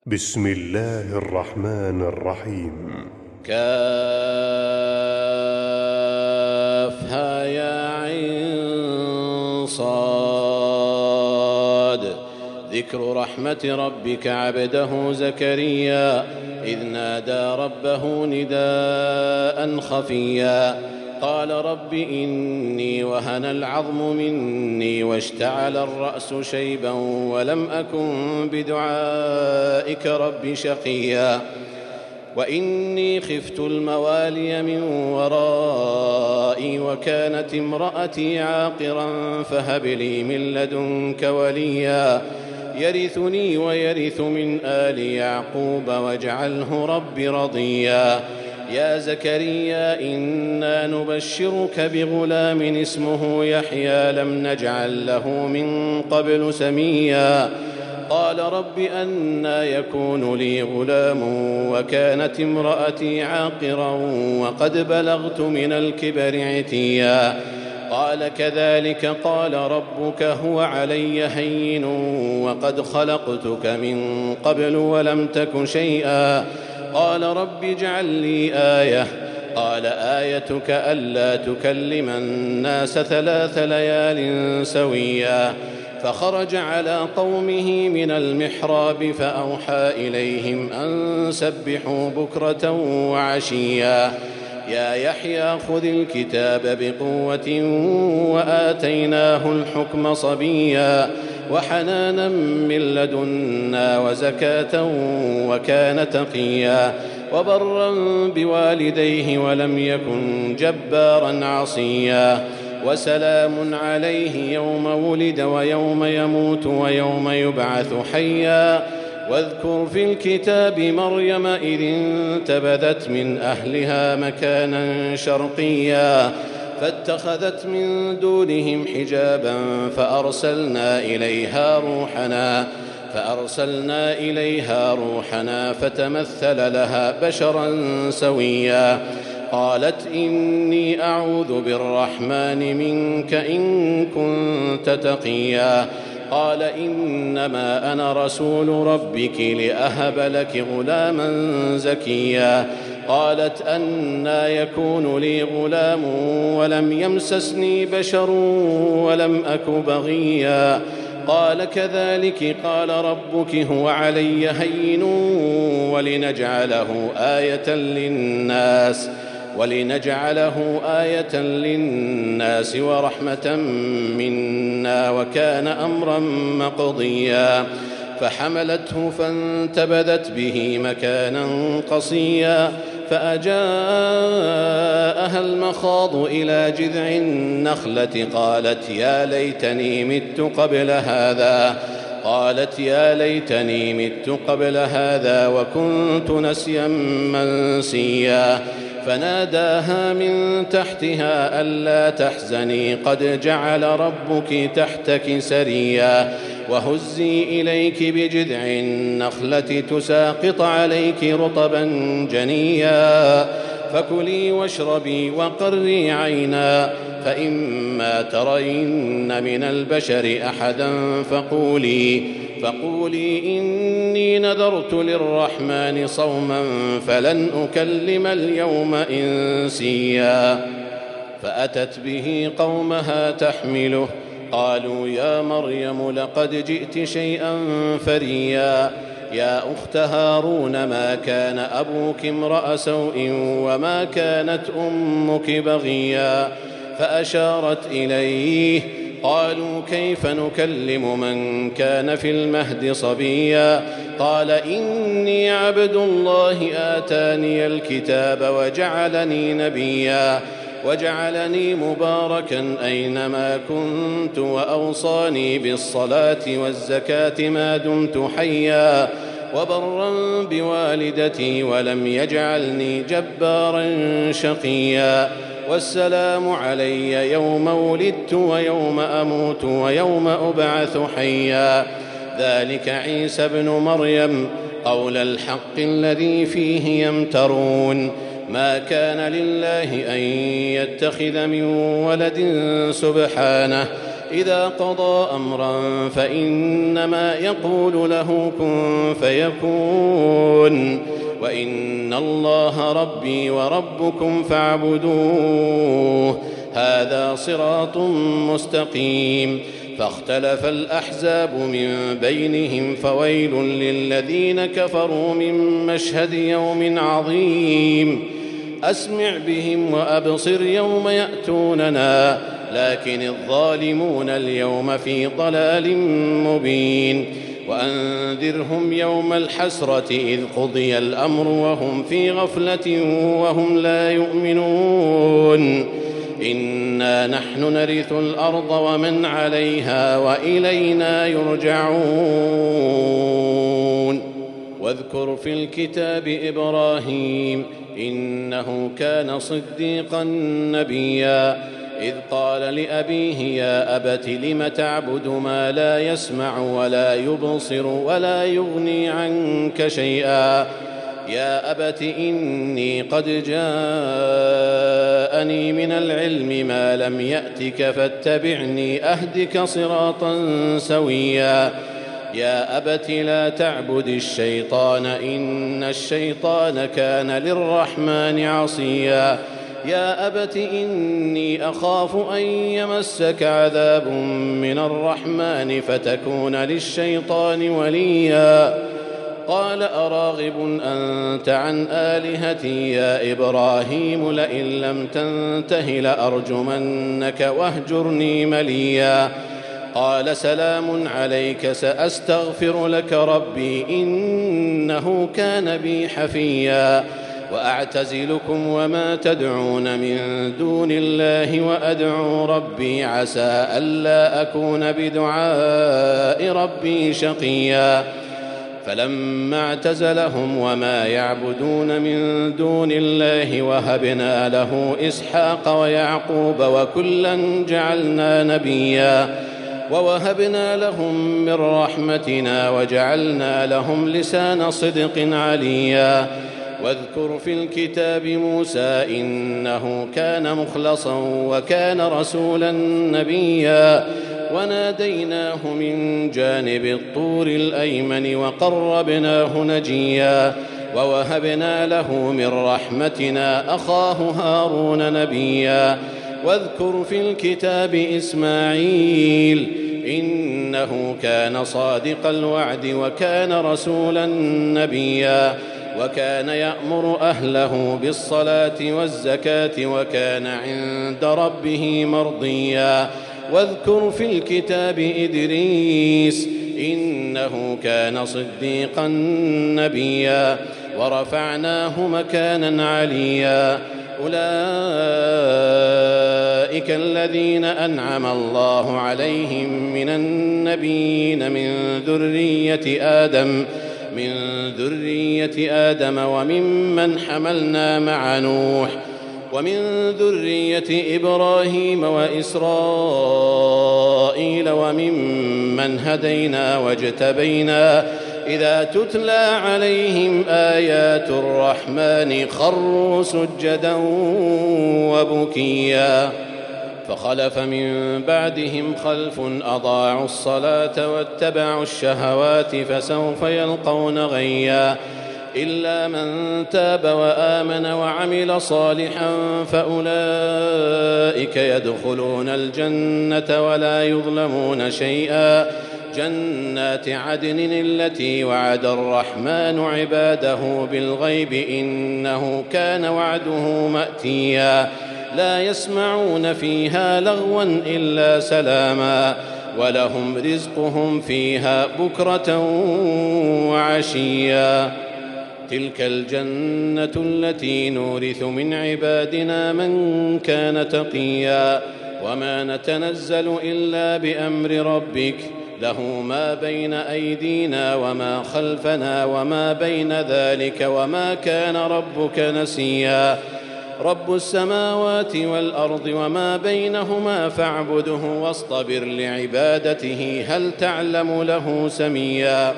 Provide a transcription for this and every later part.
بسم الله الرحمن الرحيم. كافها يا عين صاد. ذكر رحمة ربك عبده زكريا إذ نادى ربه نداء خفيا قال رب إني وهن العظم مني واشتعل الرأس شيبا ولم أكن بدعائك رب شقيا وإني خفت الموالي من ورائي وكانت امرأتي عاقرا فهب لي من لدنك وليا يرثني ويرث من آل يعقوب واجعله رب رضيا يا زكريا إنا نبشرك بغلام اسمه يحيى لم نجعل له من قبل سميا قال رب أنى يكون لي غلام وكانت امرأتي عاقرا وقد بلغت من الكبر عتيا قال كذلك قال ربك هو علي هين وقد خلقتك من قبل ولم تك شيئا قال رب اجعل لي آية قال آيتك ألا تكلم الناس 3 ليال سويا فخرج على قومه من المحراب فأوحى إليهم أن سبحوا بكرة وعشيا يا يحيى خذ الكتاب بقوة وآتيناه الحكم صبيا وحنانا من لدنا وزكاة وكان تقيا وبرا بوالديه ولم يكن جبارا عصيا وسلام عليه يوم ولد ويوم يموت ويوم يبعث حيا واذكر في الكتاب مريم إذ انتبذت من أهلها مكانا شرقيا فاتخذت من دونهم حجابا فأرسلنا إليها روحنا فتمثل لها بشرا سويا قالت إني أعوذ بالرحمن منك إن كنت تقيا قال إنما أنا رسول ربك لأهب لك غلاما زكيا قالت أنى يكون لي غلام ولم يمسسني بشر ولم أك بغيا قال كذلك قال ربك هو علي هين ولنجعله آية للناس ورحمة منا وكان أمرا مقضيا فحملته فانتبذت به مكانا قصيا فأجاءها المخاض إلى جذع النخلة قالت يا ليتني مت قبل هذا وكنت نسيا منسيا فناداها من تحتها ألا تحزني قد جعل ربك تحتك سريا وهزي إليك بجذع النخلة تساقط عليك رطبا جنيا فكلي واشربي وقري عينا فإما ترين من البشر أحدا فقولي إني نذرت للرحمن صوما فلن أكلم اليوم إنسيا فأتت به قومها تحمله قالوا يا مريم لقد جئت شيئا فريا يا أخت هارون ما كان أبوك امرأ سوء وما كانت أمك بغيا فأشارت إليه قالوا كيف نكلم من كان في المهد صبيا قال إني عبد الله آتاني الكتاب وجعلني نبيا وجعلني مباركا أينما كنت وأوصاني بالصلاة والزكاة ما دمت حيا وبرا بوالدتي ولم يجعلني جبارا شقيا والسلام علي يوم ولدت ويوم أموت ويوم أبعث حيا ذلك عيسى ابن مريم قول الحق الذي فيه يمترون ما كان لله أن يتخذ من ولد سبحانه إذا قضى أمرا فإنما يقول له كن فيكون وإن الله ربي وربكم فاعبدوه هذا صراط مستقيم فاختلف الأحزاب من بينهم فويل للذين كفروا من مشهد يوم عظيم أسمع بهم وأبصر يوم يأتوننا لكن الظالمون اليوم في ضلال مبين وأنذرهم يوم الحسرة إذ قضي الأمر وهم في غفلة وهم لا يؤمنون إنا نحن نرث الأرض ومن عليها وإلينا يرجعون واذكر في الكتاب إبراهيم إنه كان صديقا نبيا إذ قال لأبيه يا أبت لم تعبد ما لا يسمع ولا يبصر ولا يغني عنك شيئا يا أبت إني قد جاءني من العلم ما لم يأتك فاتبعني أهدك صراطا سويا يا أبت لا تعبد الشيطان إن الشيطان كان للرحمن عصيا يا أبت إني أخاف أن يمسك عذاب من الرحمن فتكون للشيطان وليا قال أراغب أنت عن آلهتي يا إبراهيم لئن لم تنته لأرجمنك واهجرني مليا قال سلام عليك سأستغفر لك ربي إنه كان بي حفيا وأعتزلكم وما تدعون من دون الله وأدعو ربي عسى ألا أكون بدعاء ربي شقيا فلما اعتزلهم وما يعبدون من دون الله وهبنا له إسحاق ويعقوب وكلا جعلنا نبيا ووهبنا لهم من رحمتنا وجعلنا لهم لسان صدق عليا واذكر في الكتاب موسى إنه كان مخلصا وكان رسولا نبيا وناديناه من جانب الطور الأيمن وقربناه نجيا ووهبنا له من رحمتنا أخاه هارون نبيا واذكر في الكتاب إسماعيل إنه كان صادق الوعد وكان رسولا نبيا وكان يأمر أهله بالصلاة والزكاة وكان عند ربه مرضيا واذكر في الكتاب إدريس إنه كان صديقا نبيا ورفعناه مكانا عليا أولئك الذين أنعم الله عليهم من النبيين من ذرية آدم وممن حملنا مع نوح ومن ذرية إبراهيم وإسرائيل وممن هدينا واجتبينا إذا تتلى عليهم آيات الرحمن خروا سجدا وبكيا فخلف من بعدهم خلف أضاعوا الصلاة واتبعوا الشهوات فسوف يلقون غيا إلا من تاب وآمن وعمل صالحا فأولئك يدخلون الجنة ولا يظلمون شيئا جنات عدن التي وعد الرحمن عباده بالغيب إنه كان وعده مأتيا لا يسمعون فيها لغوا إلا سلاما ولهم رزقهم فيها بكرة وعشيا تلك الجنة التي نورث من عبادنا من كان تقيا وما نتنزل إلا بأمر ربك له ما بين أيدينا وما خلفنا وما بين ذلك وما كان ربك نسيا رب السماوات والأرض وما بينهما فاعبده واصطبر لعبادته هل تعلم له سميا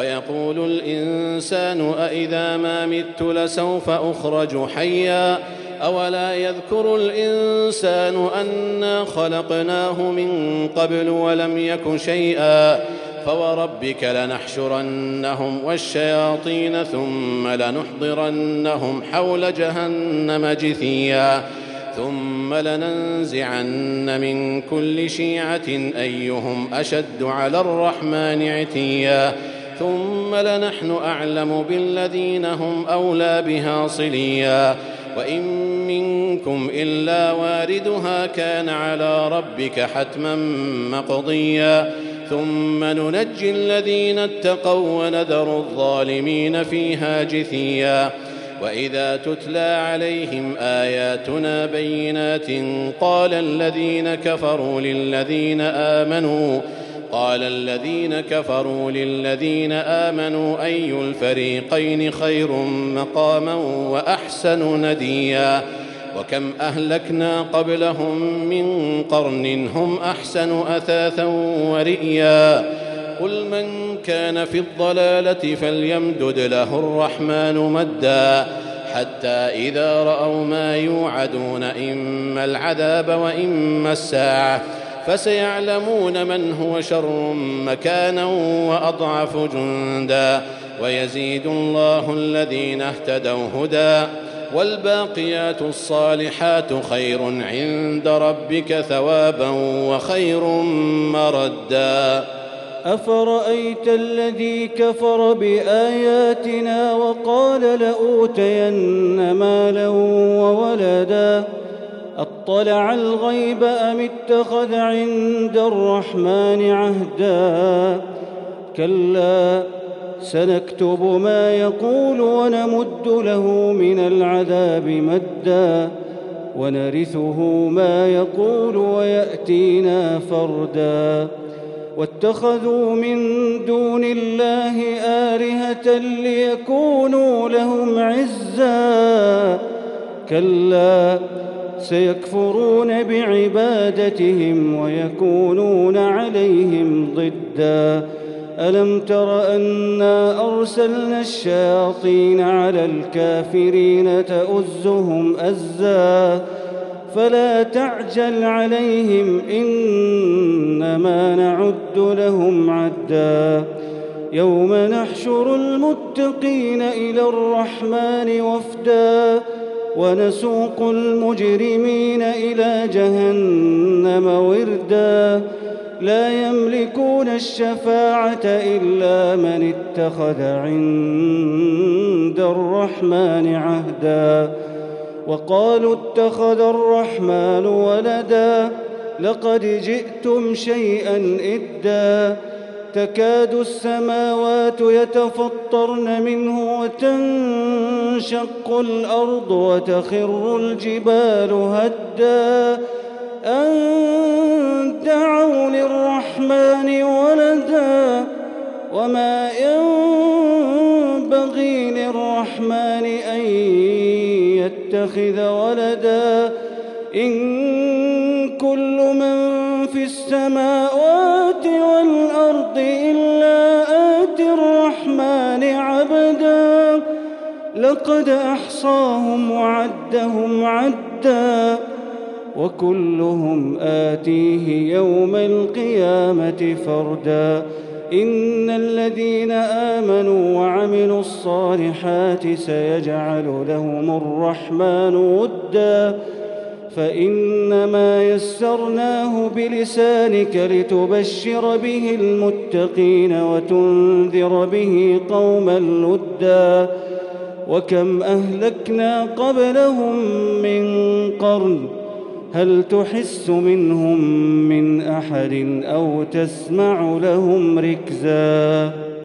ويقول الإنسان أإذا ما مت لسوف أخرج حيا أولا يذكر الإنسان أنا خلقناه من قبل ولم يك شيئا فوربك لنحشرنهم والشياطين ثم لنحضرنهم حول جهنم جثيا ثم لننزعن من كل شيعة أيهم أشد على الرحمن عتيا ثم لنحن أعلم بالذين هم أولى بها صليا وإن منكم إلا واردها كان على ربك حتما مقضيا ثم ننجي الذين اتقوا ونذر الظالمين فيها جثيا وإذا تتلى عليهم آياتنا بينات قال الذين كفروا للذين آمنوا أي الفريقين خير مقاما وأحسن نديا وكم أهلكنا قبلهم من قرن هم أحسن أثاثا ورئيا قل من كان في الضلالة فليمدد له الرحمن مدا حتى إذا رأوا ما يوعدون إما العذاب وإما الساعة فسيعلمون من هو شر مكانا وأضعف جندا ويزيد الله الذين اهتدوا هدى والباقيات الصالحات خير عند ربك ثوابا وخير مردا أفرأيت الذي كفر بآياتنا وقال لأوتين مالا وولدا أطلع الغيب أم اتخذ عند الرحمن عهدا كلا سنكتب ما يقول ونمد له من العذاب مدا ونرثه ما يقول ويأتينا فردا واتخذوا من دون الله آلهة ليكونوا لهم عزا كلا سيكفرون بعبادتهم ويكونون عليهم ضدا ألم تر أنا أرسلنا الشياطين على الكافرين تؤزهم أزا فلا تعجل عليهم إنما نعد لهم عدا يوم نحشر المتقين إلى الرحمن وفدا ونسوق المجرمين إلى جهنم وردا لا يملكون الشفاعة إلا من اتخذ عند الرحمن عهدا وقالوا اتخذ الرحمن ولدا لقد جئتم شيئا إدا تكاد السماوات يتفطرن منه وتنشق الأرض وتخر الجبال هدا أن دعوا للرحمن ولدا وما ينبغي للرحمن أن يتخذ ولدا إن كل من في السماوات والأرض إلا آتي الرحمن عبدا لقد أحصاهم وعدهم عدا وكلهم آتيه يوم القيامة فردا إن الذين آمنوا وعملوا الصالحات سيجعل لهم الرحمن ودا فإنما يسرناه بلسانك لتبشر به المتقين وتنذر به قوما لدا وكم أهلكنا قبلهم من قرن هل تحس منهم من أحد أو تسمع لهم ركزا